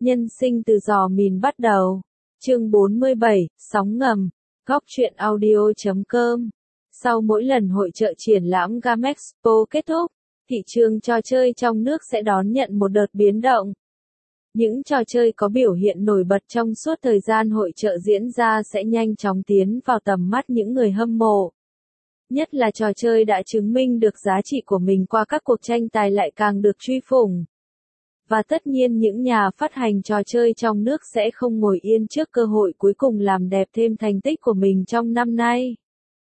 Nhân sinh từ giò mìn bắt đầu. Chương 47, sóng ngầm. Góc truyện audio.com. Sau mỗi lần hội chợ triển lãm Gamexpo kết thúc, thị trường trò chơi trong nước sẽ đón nhận một đợt biến động. Những trò chơi có biểu hiện nổi bật trong suốt thời gian hội chợ diễn ra sẽ nhanh chóng tiến vào tầm mắt những người hâm mộ. Nhất là trò chơi đã chứng minh được giá trị của mình qua các cuộc tranh tài lại càng được truy phủng. Và tất nhiên những nhà phát hành trò chơi trong nước sẽ không ngồi yên trước cơ hội cuối cùng làm đẹp thêm thành tích của mình trong năm nay.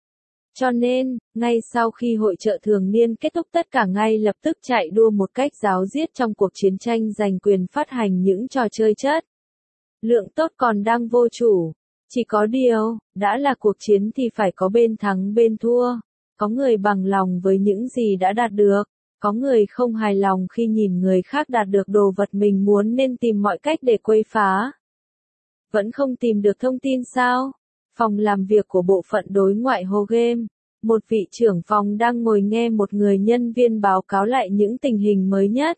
Cho nên, ngay sau khi hội chợ thường niên kết thúc tất cả ngay lập tức chạy đua một cách ráo riết trong cuộc chiến tranh giành quyền phát hành những trò chơi chất lượng tốt còn đang vô chủ. Chỉ có điều, đã là cuộc chiến thì phải có bên thắng bên thua. Có người bằng lòng với những gì đã đạt được. Có người không hài lòng khi nhìn người khác đạt được đồ vật mình muốn nên tìm mọi cách để quấy phá. Vẫn không tìm được thông tin sao? Phòng làm việc của bộ phận đối ngoại Ho Game, một vị trưởng phòng đang ngồi nghe một người nhân viên báo cáo lại những tình hình mới nhất.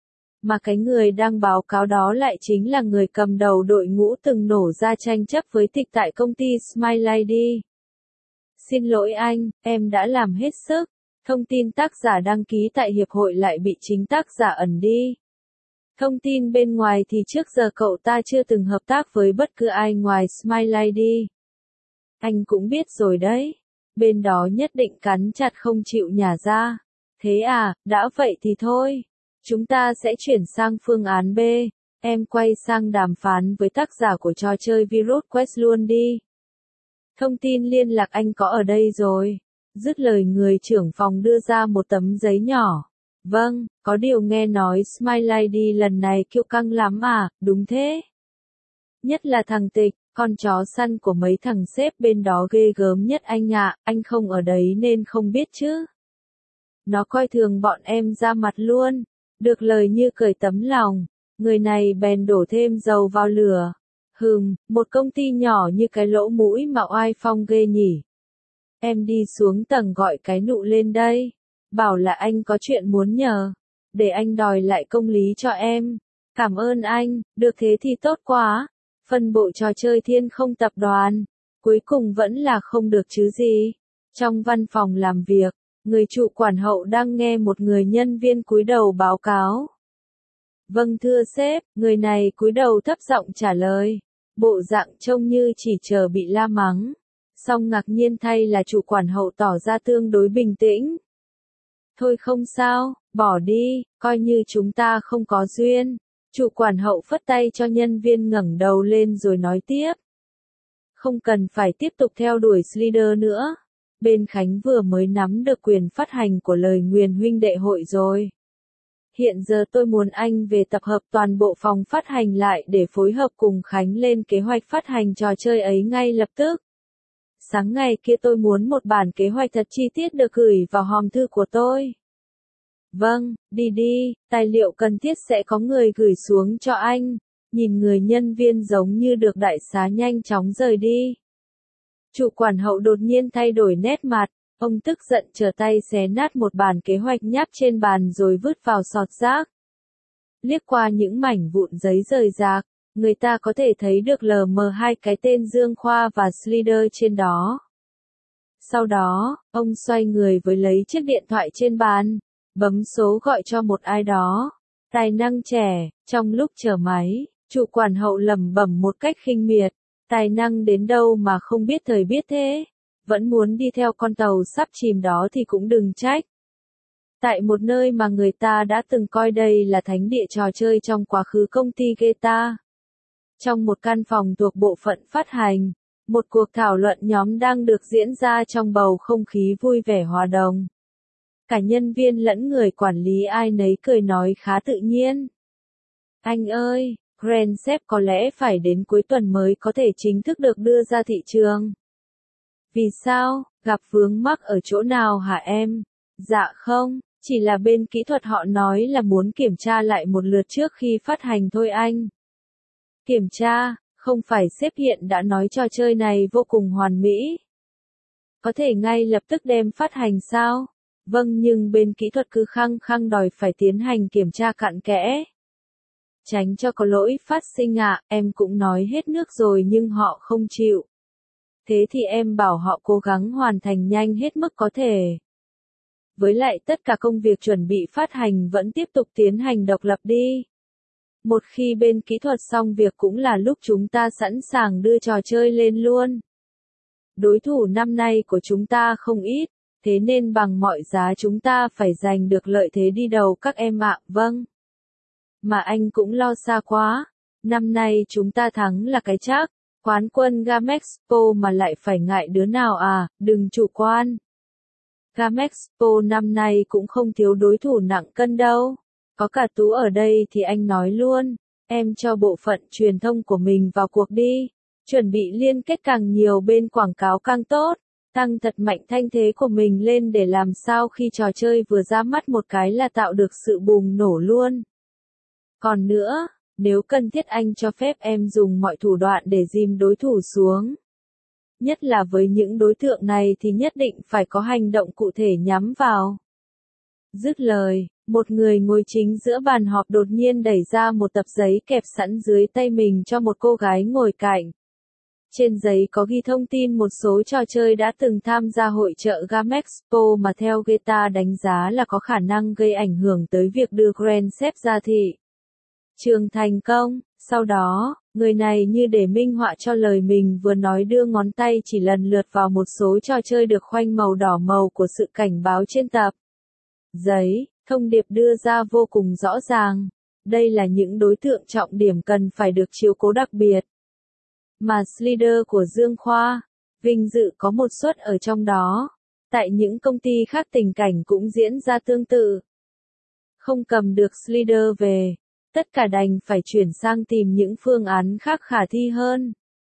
Mà cái người đang báo cáo đó lại chính là người cầm đầu đội ngũ từng nổ ra tranh chấp với tịch tại công ty Smile Lady. Xin lỗi anh, em đã làm hết sức. Thông tin tác giả đăng ký tại hiệp hội lại bị chính tác giả ẩn đi. Thông tin bên ngoài thì trước giờ cậu ta chưa từng hợp tác với bất cứ ai ngoài Smile Lady. Anh cũng biết rồi đấy. Bên đó nhất định cắn chặt không chịu nhả ra. Thế à, đã vậy thì thôi. Chúng ta sẽ chuyển sang phương án B. Em quay sang đàm phán với tác giả của trò chơi Virus Quest luôn đi. Thông tin liên lạc anh có ở đây rồi. Dứt lời người trưởng phòng đưa ra một tấm giấy nhỏ. Vâng, có điều nghe nói Smile Lady lần này kiêu căng lắm à, đúng thế. Nhất là thằng Tịch, con chó săn của mấy thằng sếp bên đó ghê gớm nhất anh ạ, anh không ở đấy nên không biết chứ. Nó coi thường bọn em ra mặt luôn, được lời như cởi tấm lòng, người này bèn đổ thêm dầu vào lửa. Một công ty nhỏ như cái lỗ mũi mà oai phong ghê nhỉ. Em đi xuống tầng gọi cái nụ lên đây. Bảo là anh có chuyện muốn nhờ. Để anh đòi lại công lý cho em. Cảm ơn anh, được thế thì tốt quá. Phân bộ trò chơi Thiên Không tập đoàn. Cuối cùng vẫn là không được chứ gì. Trong văn phòng làm việc, người chủ quản hậu đang nghe một người nhân viên cúi đầu báo cáo. Vâng thưa sếp, người này cúi đầu thấp giọng trả lời. Bộ dạng trông như chỉ chờ bị la mắng. Song ngạc nhiên thay là chủ quản hậu tỏ ra tương đối bình tĩnh. Thôi không sao, bỏ đi, coi như chúng ta không có duyên. Chủ quản hậu phất tay cho nhân viên ngẩng đầu lên rồi nói tiếp. Không cần phải tiếp tục theo đuổi Slider nữa. Bên Khánh vừa mới nắm được quyền phát hành của lời nguyền huynh đệ hội rồi. Hiện giờ tôi muốn anh về tập hợp toàn bộ phòng phát hành lại để phối hợp cùng Khánh lên kế hoạch phát hành trò chơi ấy ngay lập tức. Sáng ngày kia tôi muốn một bản kế hoạch thật chi tiết được gửi vào hòm thư của tôi. Vâng, đi, tài liệu cần thiết sẽ có người gửi xuống cho anh. Nhìn người nhân viên giống như được đại xá nhanh chóng rời đi. Chủ quản hậu đột nhiên thay đổi nét mặt, ông tức giận trở tay xé nát một bản kế hoạch nháp trên bàn rồi vứt vào sọt rác. Liếc qua những mảnh vụn giấy rời rạc, người ta có thể thấy được lờ mờ hai cái tên Dương Khoa và Slider trên đó. Sau đó, ông xoay người với lấy chiếc điện thoại trên bàn, bấm số gọi cho một ai đó. Tài năng trẻ, trong lúc chờ máy, chủ quản hậu lẩm bẩm một cách khinh miệt. Tài năng đến đâu mà không biết thời biết thế. Vẫn muốn đi theo con tàu sắp chìm đó thì cũng đừng trách. Tại một nơi mà người ta đã từng coi đây là thánh địa trò chơi trong quá khứ công ty Geta. Trong một căn phòng thuộc bộ phận phát hành, một cuộc thảo luận nhóm đang được diễn ra trong bầu không khí vui vẻ hòa đồng. Cả nhân viên lẫn người quản lý ai nấy cười nói khá tự nhiên. Anh ơi, Grand Chef có lẽ phải đến cuối tuần mới có thể chính thức được đưa ra thị trường. Vì sao, gặp vướng mắc ở chỗ nào hả em? Dạ không, chỉ là bên kỹ thuật họ nói là muốn kiểm tra lại một lượt trước khi phát hành thôi anh. Kiểm tra, không phải sếp hiện đã nói trò chơi này vô cùng hoàn mỹ. Có thể ngay lập tức đem phát hành sao? Vâng nhưng bên kỹ thuật cứ khăng khăng đòi phải tiến hành kiểm tra cặn kẽ. Tránh cho có lỗi phát sinh ạ, em cũng nói hết nước rồi nhưng họ không chịu. Thế thì em bảo họ cố gắng hoàn thành nhanh hết mức có thể. Với lại tất cả công việc chuẩn bị phát hành vẫn tiếp tục tiến hành độc lập đi. Một khi bên kỹ thuật xong việc cũng là lúc chúng ta sẵn sàng đưa trò chơi lên luôn. Đối thủ năm nay của chúng ta không ít, thế nên bằng mọi giá chúng ta phải giành được lợi thế đi đầu các em ạ. Vâng. Mà anh cũng lo xa quá. Năm nay chúng ta thắng là cái chắc. Quán quân Gamexpo mà lại phải ngại đứa nào à, đừng chủ quan. Gamexpo năm nay cũng không thiếu đối thủ nặng cân đâu. Có cả Tú ở đây thì anh nói luôn. Em cho bộ phận truyền thông của mình vào cuộc đi. Chuẩn bị liên kết càng nhiều bên quảng cáo càng tốt. Tăng thật mạnh thanh thế của mình lên để làm sao khi trò chơi vừa ra mắt một cái là tạo được sự bùng nổ luôn. Còn nữa, nếu cần thiết anh cho phép em dùng mọi thủ đoạn để dìm đối thủ xuống. Nhất là với những đối tượng này thì nhất định phải có hành động cụ thể nhắm vào. Dứt lời, một người ngồi chính giữa bàn họp đột nhiên đẩy ra một tập giấy kẹp sẵn dưới tay mình cho một cô gái ngồi cạnh. Trên giấy có ghi thông tin một số trò chơi đã từng tham gia hội chợ Gamexpo mà theo Geta đánh giá là có khả năng gây ảnh hưởng tới việc đưa Grand Theft ra thị trường thành công. Sau đó, người này như để minh họa cho lời mình vừa nói đưa ngón tay chỉ lần lượt vào một số trò chơi được khoanh màu đỏ màu của sự cảnh báo trên tập giấy. Thông điệp đưa ra vô cùng rõ ràng. Đây là những đối tượng trọng điểm cần phải được chiếu cố đặc biệt. Mà Slider của Dương Khoa, vinh dự có một suất ở trong đó. Tại những công ty khác tình cảnh cũng diễn ra tương tự. Không cầm được Slider về, tất cả đành phải chuyển sang tìm những phương án khác khả thi hơn.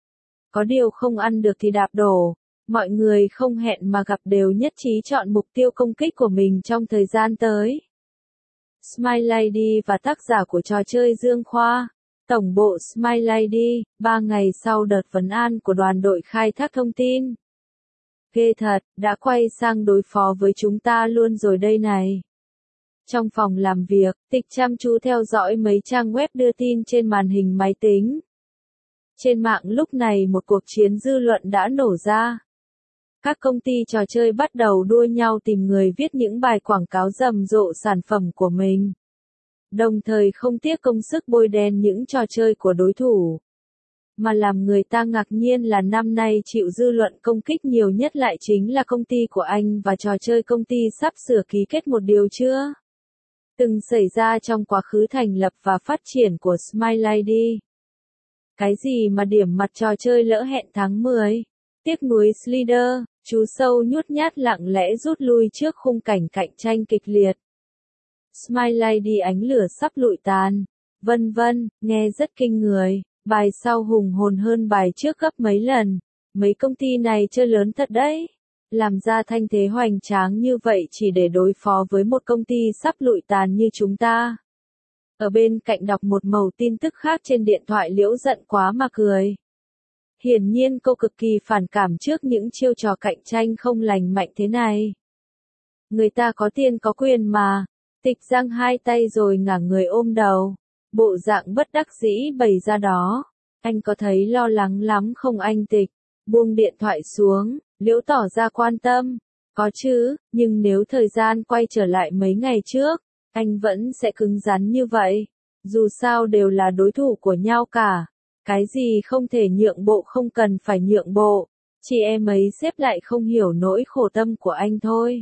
Có điều không ăn được thì đạp đổ. Mọi người không hẹn mà gặp đều nhất trí chọn mục tiêu công kích của mình trong thời gian tới. Smile Lady và tác giả của trò chơi Dương Khoa. Tổng bộ Smile Lady, 3 ngày sau đợt vấn an của đoàn đội khai thác thông tin. Ghê thật, đã quay sang đối phó với chúng ta luôn rồi đây này. Trong phòng làm việc, Tịch chăm chú theo dõi mấy trang web đưa tin trên màn hình máy tính. Trên mạng lúc này một cuộc chiến dư luận đã nổ ra. Các công ty trò chơi bắt đầu đua nhau tìm người viết những bài quảng cáo rầm rộ sản phẩm của mình. Đồng thời không tiếc công sức bôi đen những trò chơi của đối thủ. Mà làm người ta ngạc nhiên là năm nay chịu dư luận công kích nhiều nhất lại chính là công ty của anh và trò chơi công ty sắp sửa ký kết một điều chưa từng xảy ra trong quá khứ thành lập và phát triển của Smile Lady. Cái gì mà điểm mặt trò chơi lỡ hẹn tháng 10? Tiếc nuối Slider, chú sâu nhút nhát lặng lẽ rút lui trước khung cảnh cạnh tranh kịch liệt. Smile Lady ánh lửa sắp lụi tàn. Vân vân, nghe rất kinh người. Bài sau hùng hồn hơn bài trước gấp mấy lần. Mấy công ty này chơi lớn thật đấy. Làm ra thanh thế hoành tráng như vậy chỉ để đối phó với một công ty sắp lụi tàn như chúng ta. Ở bên cạnh đọc một mẩu tin tức khác trên điện thoại Liễu giận quá mà cười. Hiển nhiên cô cực kỳ phản cảm trước những chiêu trò cạnh tranh không lành mạnh thế này. Người ta có tiền có quyền mà. Tịch giang hai tay rồi ngả người ôm đầu. Bộ dạng bất đắc dĩ bày ra đó. Anh có thấy lo lắng lắm không anh Tịch? Buông điện thoại xuống, Liễu tỏ ra quan tâm. Có chứ, nhưng nếu thời gian quay trở lại mấy ngày trước, anh vẫn sẽ cứng rắn như vậy. Dù sao đều là đối thủ của nhau cả. Cái gì không thể nhượng bộ không cần phải nhượng bộ. Chị em ấy sếp lại không hiểu nỗi khổ tâm của anh thôi.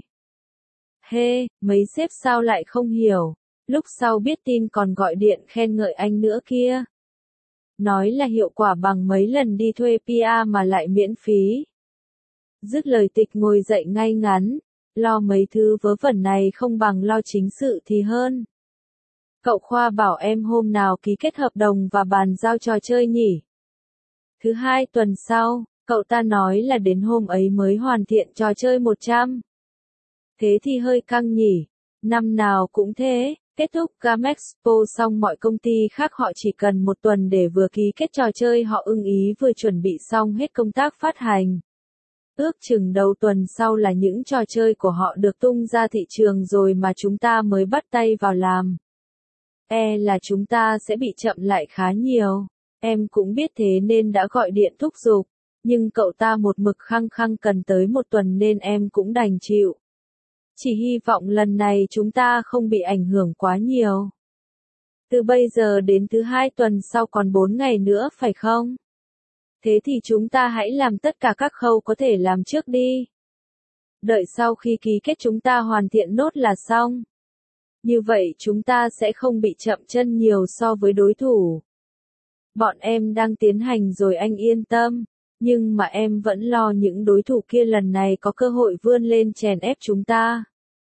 Mấy sếp sao lại không hiểu. Lúc sau biết tin còn gọi điện khen ngợi anh nữa kia. Nói là hiệu quả bằng mấy lần đi thuê PR mà lại miễn phí. Dứt lời Tịch ngồi dậy ngay ngắn. Lo mấy thứ vớ vẩn này không bằng lo chính sự thì hơn. Cậu Khoa bảo em hôm nào ký kết hợp đồng và bàn giao trò chơi nhỉ? Thứ hai tuần sau, cậu ta nói là đến hôm ấy mới hoàn thiện trò chơi 100. Thế thì hơi căng nhỉ. Năm nào cũng thế, kết thúc Gamexpo xong mọi công ty khác họ chỉ cần một tuần để vừa ký kết trò chơi họ ưng ý vừa chuẩn bị xong hết công tác phát hành. Ước chừng đầu tuần sau là những trò chơi của họ được tung ra thị trường rồi mà chúng ta mới bắt tay vào làm. Là chúng ta sẽ bị chậm lại khá nhiều. Em cũng biết thế nên đã gọi điện thúc giục, nhưng cậu ta một mực khăng khăng cần tới 1 tuần nên em cũng đành chịu. Chỉ hy vọng lần này chúng ta không bị ảnh hưởng quá nhiều. Từ bây giờ đến thứ 2 tuần sau còn 4 ngày nữa phải không? Thế thì chúng ta hãy làm tất cả các khâu có thể làm trước đi. Đợi sau khi ký kết chúng ta hoàn thiện nốt là xong. Như vậy chúng ta sẽ không bị chậm chân nhiều so với đối thủ. Bọn em đang tiến hành rồi anh yên tâm, nhưng mà em vẫn lo những đối thủ kia lần này có cơ hội vươn lên chèn ép chúng ta.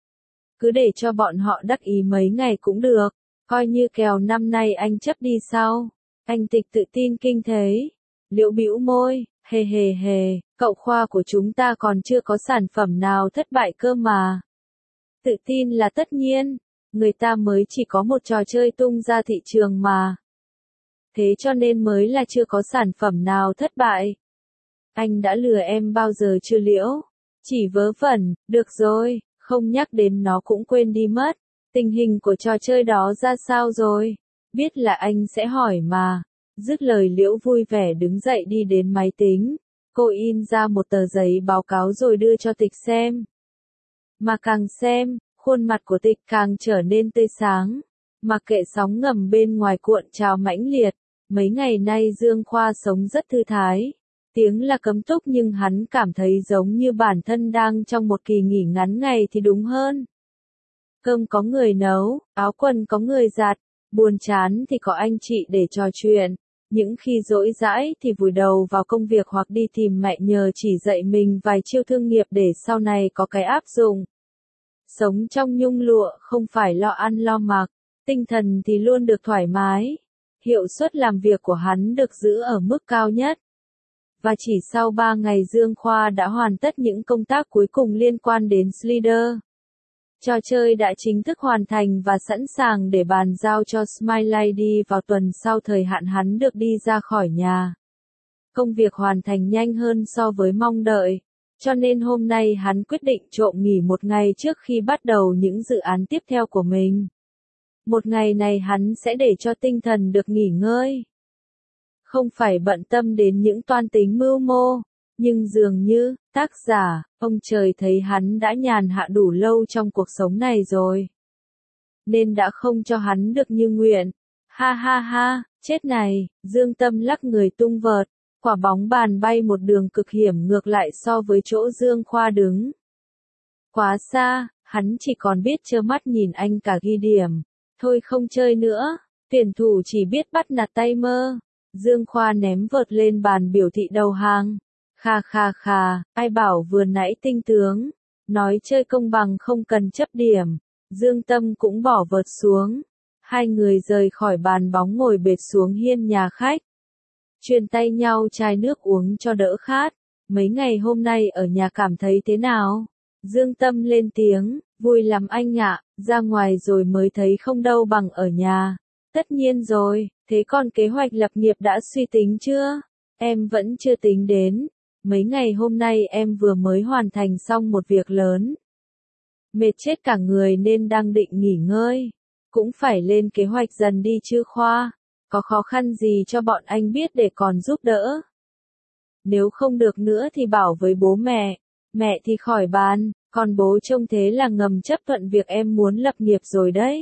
Cứ để cho bọn họ đắc ý mấy ngày cũng được, coi như kèo năm nay anh chấp đi sau. Anh Tịch tự tin kinh thấy. Liễu bĩu môi, hề hề hề, cậu Khoa của chúng ta còn chưa có sản phẩm nào thất bại cơ mà. Tự tin là tất nhiên, người ta mới chỉ có một trò chơi tung ra thị trường mà. Thế cho nên mới là chưa có sản phẩm nào thất bại. Anh đã lừa em bao giờ chưa Liễu? Chỉ vớ vẩn, được rồi, không nhắc đến nó cũng quên đi mất. Tình hình của trò chơi đó ra sao rồi? Biết là anh sẽ hỏi mà. Dứt lời Liễu vui vẻ đứng dậy đi đến máy tính. Cô in ra một tờ giấy báo cáo rồi đưa cho Tịch xem. Mà càng xem, khuôn mặt của Tịch càng trở nên tươi sáng. Mặc kệ sóng ngầm bên ngoài cuộn trào mãnh liệt, mấy ngày nay Dương Khoa sống rất thư thái. Tiếng là cấm túc nhưng hắn cảm thấy giống như bản thân đang trong một kỳ nghỉ ngắn ngày thì đúng hơn. Cơm có người nấu, áo quần có người giặt, buồn chán thì có anh chị để trò chuyện. Những khi rỗi rãi thì vùi đầu vào công việc hoặc đi tìm mẹ nhờ chỉ dạy mình vài chiêu thương nghiệp để sau này có cái áp dụng. Sống trong nhung lụa không phải lo ăn lo mặc, tinh thần thì luôn được thoải mái. Hiệu suất làm việc của hắn được giữ ở mức cao nhất. Và chỉ sau 3 ngày Dương Khoa đã hoàn tất những công tác cuối cùng liên quan đến Slider. Trò chơi đã chính thức hoàn thành và sẵn sàng để bàn giao cho Smile Lady vào tuần sau thời hạn hắn được đi ra khỏi nhà. Công việc hoàn thành nhanh hơn so với mong đợi, cho nên hôm nay hắn quyết định trộm nghỉ 1 ngày trước khi bắt đầu những dự án tiếp theo của mình. 1 ngày này hắn sẽ để cho tinh thần được nghỉ ngơi. Không phải bận tâm đến những toan tính mưu mô. Nhưng dường như, tác giả, ông trời thấy hắn đã nhàn hạ đủ lâu trong cuộc sống này rồi. Nên đã không cho hắn được như nguyện. Ha ha ha, chết này, Dương Tâm lắc người tung vợt. Quả bóng bàn bay một đường cực hiểm ngược lại so với chỗ Dương Khoa đứng. Quá xa, hắn chỉ còn biết trơ mắt nhìn anh cả ghi điểm. Thôi không chơi nữa, tuyển thủ chỉ biết bắt nạt tay mơ. Dương Khoa ném vợt lên bàn biểu thị đầu hàng. Kha kha kha, ai bảo vừa nãy tinh tướng, nói chơi công bằng không cần chấp điểm. Dương Tâm cũng bỏ vợt xuống. Hai người rời khỏi bàn bóng ngồi bệt xuống hiên nhà khách. Truyền tay nhau chai nước uống cho đỡ khát. Mấy ngày hôm nay ở nhà cảm thấy thế nào? Dương Tâm lên tiếng, vui lắm anh ạ, ra ngoài rồi mới thấy không đâu bằng ở nhà. Tất nhiên rồi, thế còn kế hoạch lập nghiệp đã suy tính chưa? Em vẫn chưa tính đến. Mấy ngày hôm nay em vừa mới hoàn thành xong một việc lớn. Mệt chết cả người nên đang định nghỉ ngơi. Cũng phải lên kế hoạch dần đi chứ Khoa. Có khó khăn gì cho bọn anh biết để còn giúp đỡ. Nếu không được nữa thì bảo với bố mẹ. Mẹ thì khỏi bàn, còn bố trông thế là ngầm chấp thuận việc em muốn lập nghiệp rồi đấy.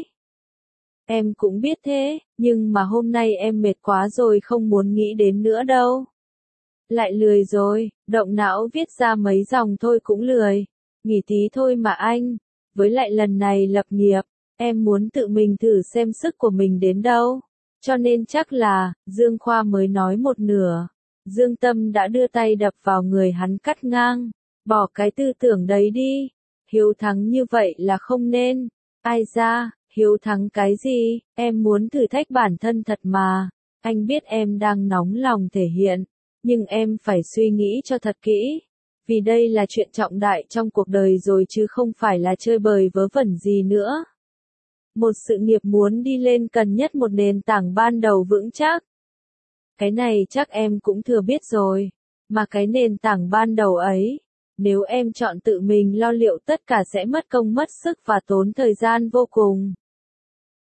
Em cũng biết thế, nhưng mà hôm nay em mệt quá rồi không muốn nghĩ đến nữa đâu. Lại lười rồi, động não viết ra mấy dòng thôi cũng lười. Nghỉ tí thôi mà anh. Với lại lần này lập nghiệp, em muốn tự mình thử xem sức của mình đến đâu. Cho nên chắc là, Dương Khoa mới nói một nửa. Dương Tâm đã đưa tay đập vào người hắn cắt ngang. Bỏ cái tư tưởng đấy đi. Hiếu thắng như vậy là không nên. Ai ra, hiếu thắng cái gì, em muốn thử thách bản thân thật mà. Anh biết em đang nóng lòng thể hiện. Nhưng em phải suy nghĩ cho thật kỹ. Vì đây là chuyện trọng đại trong cuộc đời rồi chứ không phải là chơi bời vớ vẩn gì nữa. Một sự nghiệp muốn đi lên cần nhất một nền tảng ban đầu vững chắc. Cái này chắc em cũng thừa biết rồi. Mà cái nền tảng ban đầu ấy, nếu em chọn tự mình lo liệu tất cả sẽ mất công mất sức và tốn thời gian vô cùng.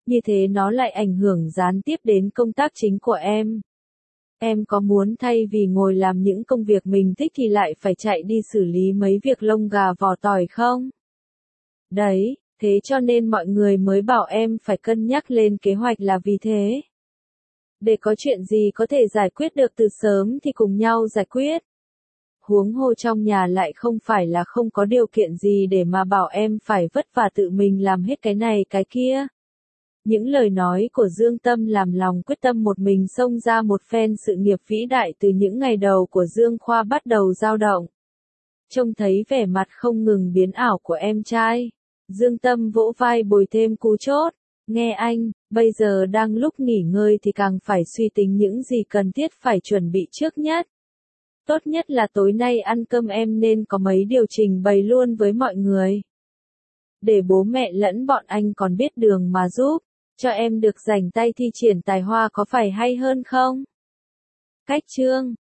như thế nó lại ảnh hưởng gián tiếp đến công tác chính của em. Em có muốn thay vì ngồi làm những công việc mình thích thì lại phải chạy đi xử lý mấy việc lông gà vỏ tỏi không? Đấy, thế cho nên mọi người mới bảo em phải cân nhắc lên kế hoạch là vì thế. Để có chuyện gì có thể giải quyết được từ sớm thì cùng nhau giải quyết. Huống hồ trong nhà lại không phải là không có điều kiện gì để mà bảo em phải vất vả tự mình làm hết cái này cái kia. Những lời nói của Dương Tâm làm lòng quyết tâm một mình xông ra một phen sự nghiệp vĩ đại từ những ngày đầu của Dương Khoa bắt đầu dao động. Trông thấy vẻ mặt không ngừng biến ảo của em trai, Dương Tâm vỗ vai bồi thêm cú chốt. Nghe anh, bây giờ đang lúc nghỉ ngơi thì càng phải suy tính những gì cần thiết phải chuẩn bị trước nhất. Tốt nhất là tối nay ăn cơm em nên có mấy điều trình bày luôn với mọi người. Để bố mẹ lẫn bọn anh còn biết đường mà giúp, cho em được rảnh tay thi triển tài hoa có phải hay hơn không? Cách chương